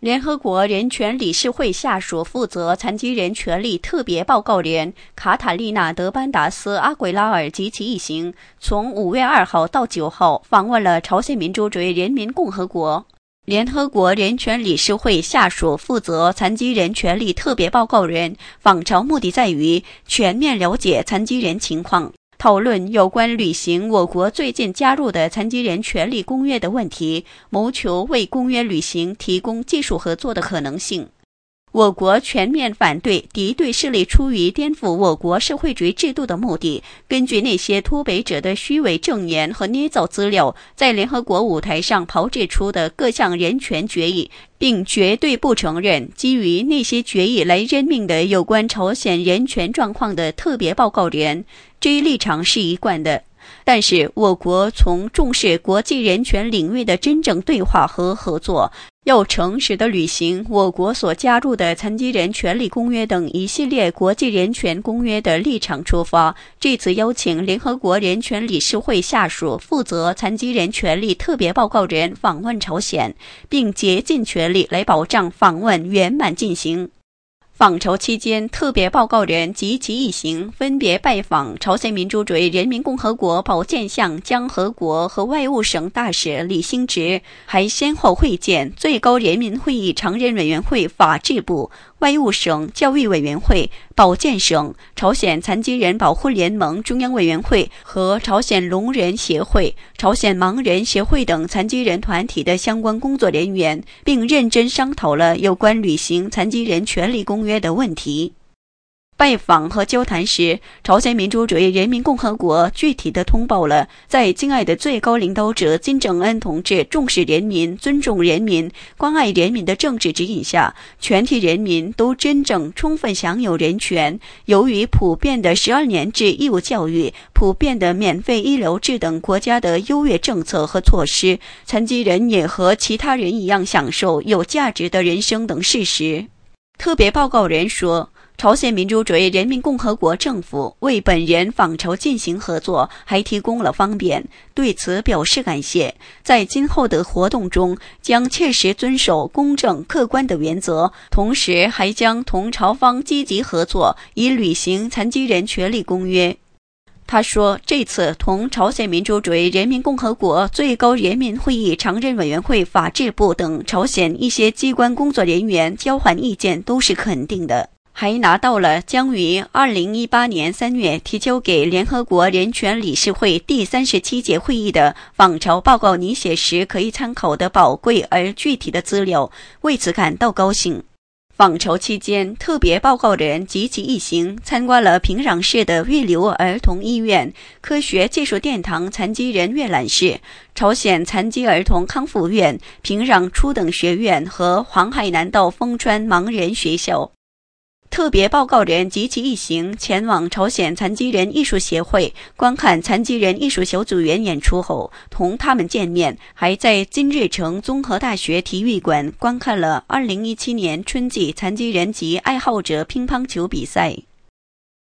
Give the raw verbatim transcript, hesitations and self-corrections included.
联合国人权理事会下属负责残疾人权利特别报告人卡塔利娜·德班达斯·阿圭拉尔及其一行，从五月二号到九号访问了朝鲜民主主义人民共和国。联合国人权理事会下属负责残疾人权利特别报告人访朝目的在于全面了解残疾人情况，讨论有关履行我国最近加入的残疾人权利公约的问题，谋求为公约履行提供技术合作的可能性。我国全面反对敌对势力出于颠覆我国社会主义制度的目的，根据那些脱北者的虚伪证言和捏造资料，在联合国舞台上炮制出的各项人权决议，并绝对不承认基于那些决议来任命的有关朝鲜人权状况的特别报告人。这一立场是一贯的，但是我国从重视国际人权领域的真正对话和合作，要诚实地履行我国所加入的残疾人权利公约等一系列国际人权公约的立场出发，这次邀请联合国人权理事会下属负责残疾人权利特别报告人访问朝鲜，并竭尽全力来保障访问圆满进行。访朝期间，特别报告人及其一行分别拜访朝鲜民主主义人民共和国保健相江河国和外务省大使李兴植，还先后会见最高人民会议常任委员会法制部、外务省教育委员会、保健省、朝鲜残疾人保护联盟中央委员会和朝鲜聋人协会、朝鲜盲人协会等残疾人团体的相关工作人员，并认真商讨了有关履行残疾人权利公约的问题。拜访和交谈时，朝鲜民主主义人民共和国具体地通报了在敬爱的最高领导者金正恩同志重视人民、尊重人民、关爱人民的政治指引下，全体人民都真正充分享有人权。由于普遍的十二年制义务教育、普遍的免费医疗制等国家的优越政策和措施，残疾人也和其他人一样享受有价值的人生等事实。特别报告人说，朝鲜民主主义人民共和国政府为本人访朝进行合作还提供了方便，对此表示感谢。在今后的活动中，将切实遵守公正客观的原则，同时还将同朝方积极合作，以履行残疾人权利公约。他说，这次同朝鲜民主主义人民共和国最高人民会议常任委员会法制部等朝鲜一些机关工作人员交换意见都是肯定的，还拿到了将于二零一八年三月提交给联合国人权理事会第三十七届会议的访朝报告拟写时可以参考的宝贵而具体的资料，为此感到高兴。访朝期间，特别报告人及其一行参观了平壤市的预留儿童医院、科学技术殿堂残疾人阅览室、朝鲜残疾儿童康复院、平壤初等学院和黄海南道丰川盲人学校。特别报告人及其一行前往朝鲜残疾人艺术协会观看残疾人艺术小组员演出后，同他们见面，还在金日成综合大学体育馆观看了二零一七年春季残疾人及爱好者乒乓球比赛。